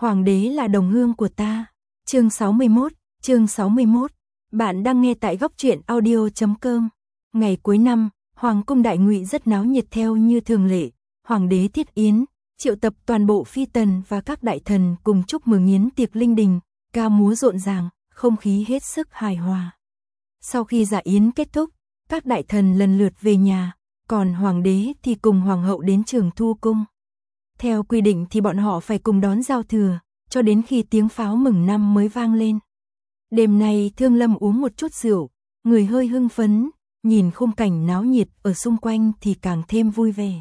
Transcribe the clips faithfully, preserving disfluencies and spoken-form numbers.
Hoàng đế là đồng hương của ta. Chương sáu mươi mốt, chương sáu mươi mốt. Bạn đang nghe tại góc truyện audio chấm com. Ngày cuối năm, Hoàng cung Đại Ngụy rất náo nhiệt theo như thường lệ. Hoàng đế thiết yến, triệu tập toàn bộ phi tần và các đại thần cùng chúc mừng yến tiệc linh đình, ca múa rộn ràng, không khí hết sức hài hòa. Sau khi dạ yến kết thúc, các đại thần lần lượt về nhà, còn hoàng đế thì cùng hoàng hậu đến Trường Thu cung. Theo quy định thì bọn họ phải cùng đón giao thừa, cho đến khi tiếng pháo mừng năm mới vang lên. Đêm nay Thương Lâm uống một chút rượu, người hơi hưng phấn, nhìn khung cảnh náo nhiệt ở xung quanh thì càng thêm vui vẻ.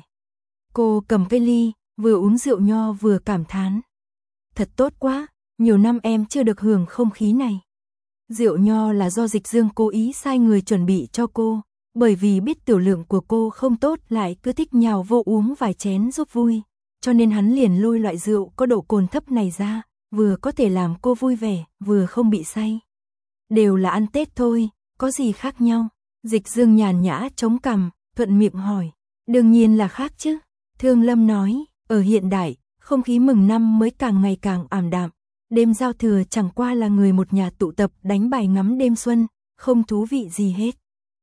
Cô cầm cây ly, vừa uống rượu nho vừa cảm thán. Thật tốt quá, nhiều năm em chưa được hưởng không khí này. Rượu nho là do Dịch Dương cố ý sai người chuẩn bị cho cô, bởi vì biết tiểu lượng của cô không tốt lại cứ thích nhào vô uống vài chén giúp vui, cho nên hắn liền lôi loại rượu có độ cồn thấp này ra, vừa có thể làm cô vui vẻ, vừa không bị say. Đều là ăn Tết thôi, có gì khác nhau? Dịch Dương nhàn nhã chống cằm, thuận miệng hỏi. Đương nhiên là khác chứ. Thương Lâm nói, ở hiện đại, không khí mừng năm mới càng ngày càng ảm đạm. Đêm giao thừa chẳng qua là người một nhà tụ tập đánh bài ngắm đêm xuân, không thú vị gì hết.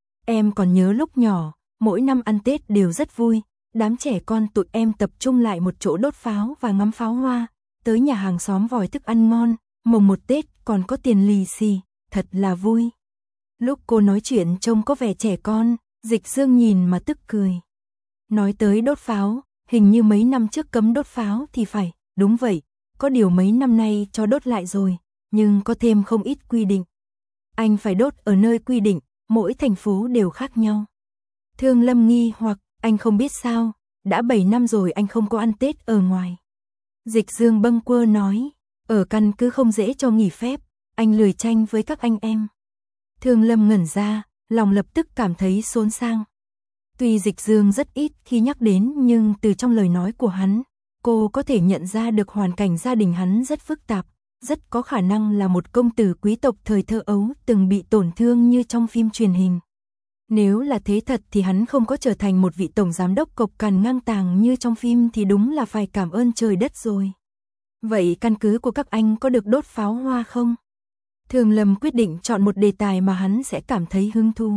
Em còn nhớ lúc nhỏ, mỗi năm ăn Tết đều rất vui, đám trẻ con tụi em tập trung lại một chỗ đốt pháo và ngắm pháo hoa, tới nhà hàng xóm vòi thức ăn ngon, mồng một Tết còn có tiền lì xì, thật là vui. Lúc cô nói chuyện trông có vẻ trẻ con, Dịch Dương nhìn mà tức cười. Nói tới đốt pháo, hình như mấy năm trước cấm đốt pháo thì phải, đúng vậy, có điều mấy năm nay cho đốt lại rồi, nhưng có thêm không ít quy định. Anh phải đốt ở nơi quy định, mỗi thành phố đều khác nhau. Thương Lâm nghi hoặc, anh không biết sao, đã bảy năm rồi anh không có ăn Tết ở ngoài. Dịch Dương bâng quơ nói, ở căn cứ không dễ cho nghỉ phép, anh lười tranh với các anh em. Thương Lâm ngẩn ra, lòng lập tức cảm thấy xốn sang. Tuy Dịch Dương rất ít khi nhắc đến nhưng từ trong lời nói của hắn, cô có thể nhận ra được hoàn cảnh gia đình hắn rất phức tạp, rất có khả năng là một công tử quý tộc thời thơ ấu từng bị tổn thương như trong phim truyền hình. Nếu là thế thật thì hắn không có trở thành một vị tổng giám đốc cộc cằn ngang tàng như trong phim thì đúng là phải cảm ơn trời đất rồi. Vậy căn cứ của các anh có được đốt pháo hoa không? Thương Lâm quyết định chọn một đề tài mà hắn sẽ cảm thấy hứng thú.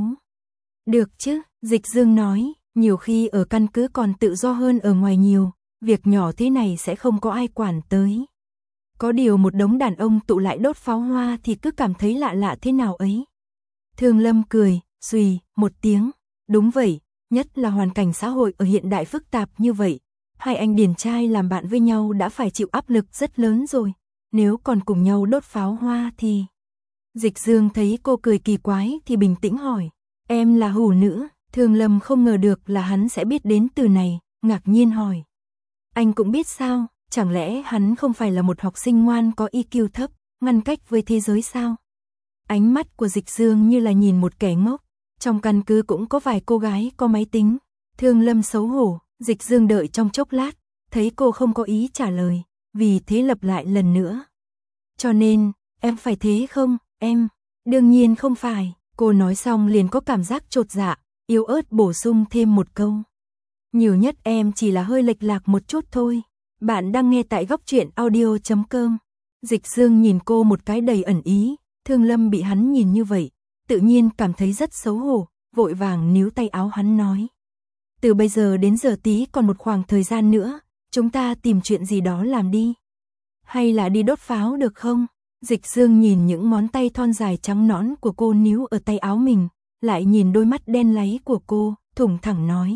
Được chứ, Dịch Dương nói, nhiều khi ở căn cứ còn tự do hơn ở ngoài nhiều, việc nhỏ thế này sẽ không có ai quản tới. Có điều một đống đàn ông tụ lại đốt pháo hoa thì cứ cảm thấy lạ lạ thế nào ấy. Thương Lâm cười, xùy, một tiếng, đúng vậy, nhất là hoàn cảnh xã hội ở hiện đại phức tạp như vậy. Hai anh điển trai làm bạn với nhau đã phải chịu áp lực rất lớn rồi, nếu còn cùng nhau đốt pháo hoa thì... Dịch Dương thấy cô cười kỳ quái thì bình tĩnh hỏi, em là hủ nữ? Thương Lâm không ngờ được là hắn sẽ biết đến từ này, ngạc nhiên hỏi. Anh cũng biết sao, chẳng lẽ hắn không phải là một học sinh ngoan có i kiu thấp, ngăn cách với thế giới sao? Ánh mắt của Dịch Dương như là nhìn một kẻ ngốc, trong căn cứ cũng có vài cô gái có máy tính. Thương Lâm xấu hổ, Dịch Dương đợi trong chốc lát, thấy cô không có ý trả lời, vì thế lặp lại lần nữa. Cho nên, em phải thế không, em? Đương nhiên không phải, cô nói xong liền có cảm giác chột dạ, yếu ớt bổ sung thêm một câu. Nhiều nhất em chỉ là hơi lệch lạc một chút thôi. Bạn đang nghe tại góc truyện audio chấm com. Dịch Dương nhìn cô một cái đầy ẩn ý, Thương Lâm bị hắn nhìn như vậy, tự nhiên cảm thấy rất xấu hổ, vội vàng níu tay áo hắn nói. Từ bây giờ đến giờ tí còn một khoảng thời gian nữa, chúng ta tìm chuyện gì đó làm đi. Hay là đi đốt pháo được không? Dịch Dương nhìn những ngón tay thon dài trắng nõn của cô níu ở tay áo mình, lại nhìn đôi mắt đen láy của cô, thủng thẳng nói.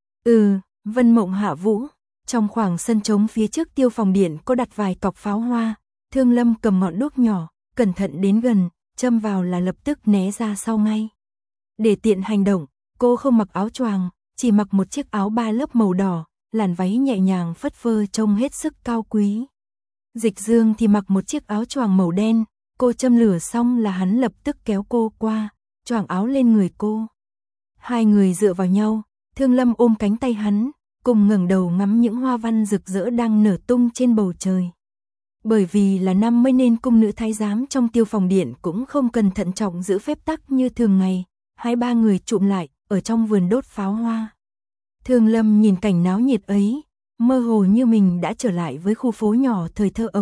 Ừ, Vân Mộng Hạ Vũ. Trong khoảng sân trống phía trước tiêu phòng điện có đặt vài cọc pháo hoa, Thương Lâm cầm ngọn đuốc nhỏ, cẩn thận đến gần, châm vào là lập tức né ra sau ngay. Để tiện hành động, cô không mặc áo choàng, chỉ mặc một chiếc áo ba lớp màu đỏ, làn váy nhẹ nhàng phất phơ trông hết sức cao quý. Dịch Dương thì mặc một chiếc áo choàng màu đen, cô châm lửa xong là hắn lập tức kéo cô qua, choàng áo lên người cô. Hai người dựa vào nhau, Thương Lâm ôm cánh tay hắn, cùng ngẩng đầu ngắm những hoa văn rực rỡ đang nở tung trên bầu trời. Bởi vì là năm mới nên cung nữ thái giám trong tiêu phòng điện cũng không cần thận trọng giữ phép tắc như thường ngày, hai ba người chụm lại ở trong vườn đốt pháo hoa. Thương Lâm nhìn cảnh náo nhiệt ấy, mơ hồ như mình đã trở lại với khu phố nhỏ thời thơ ấu,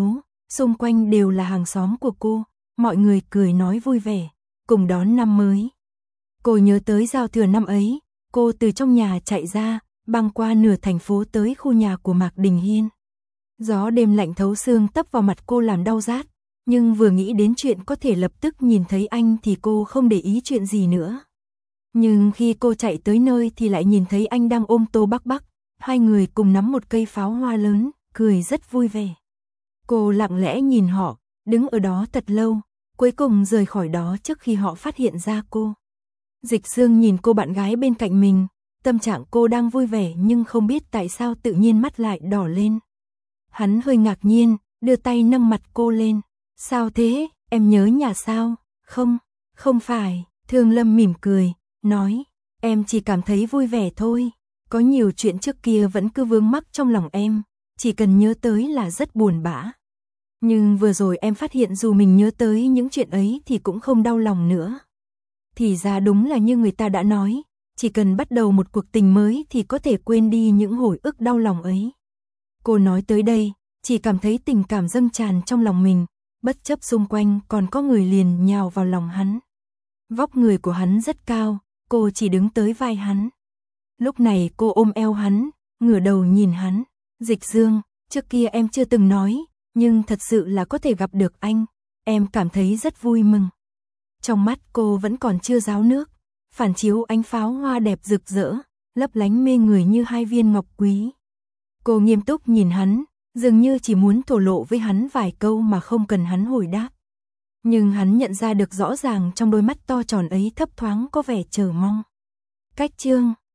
xung quanh đều là hàng xóm của cô, mọi người cười nói vui vẻ, cùng đón năm mới. Cô nhớ tới giao thừa năm ấy, cô từ trong nhà chạy ra, băng qua nửa thành phố tới khu nhà của Mạc Đình Hiên. Gió đêm lạnh thấu xương tấp vào mặt cô làm đau rát, nhưng vừa nghĩ đến chuyện có thể lập tức nhìn thấy anh thì cô không để ý chuyện gì nữa. Nhưng khi cô chạy tới nơi thì lại nhìn thấy anh đang ôm Tô Bắc Bắc, hai người cùng nắm một cây pháo hoa lớn, cười rất vui vẻ. Cô lặng lẽ nhìn họ, đứng ở đó thật lâu, cuối cùng rời khỏi đó trước khi họ phát hiện ra cô. Dịch Dương nhìn cô bạn gái bên cạnh mình, tâm trạng cô đang vui vẻ nhưng không biết tại sao tự nhiên mắt lại đỏ lên. Hắn hơi ngạc nhiên, đưa tay nâng mặt cô lên. Sao thế, em nhớ nhà sao? Không, không phải, Thương Lâm mỉm cười, nói, em chỉ cảm thấy vui vẻ thôi. Có nhiều chuyện trước kia vẫn cứ vướng mắc trong lòng em, chỉ cần nhớ tới là rất buồn bã. Nhưng vừa rồi em phát hiện dù mình nhớ tới những chuyện ấy thì cũng không đau lòng nữa. Thì ra đúng là như người ta đã nói, chỉ cần bắt đầu một cuộc tình mới thì có thể quên đi những hồi ức đau lòng ấy. Cô nói tới đây, chỉ cảm thấy tình cảm dâng tràn trong lòng mình, bất chấp xung quanh còn có người liền nhào vào lòng hắn. Vóc người của hắn rất cao, cô chỉ đứng tới vai hắn. Lúc này cô ôm eo hắn, ngửa đầu nhìn hắn. Dịch Dương, trước kia em chưa từng nói, nhưng thật sự là có thể gặp được anh, em cảm thấy rất vui mừng. Trong mắt cô vẫn còn chưa ráo nước, phản chiếu ánh pháo hoa đẹp rực rỡ, lấp lánh mê người như hai viên ngọc quý. Cô nghiêm túc nhìn hắn, dường như chỉ muốn thổ lộ với hắn vài câu mà không cần hắn hồi đáp. Nhưng hắn nhận ra được rõ ràng trong đôi mắt to tròn ấy thấp thoáng có vẻ chờ mong. Cách chương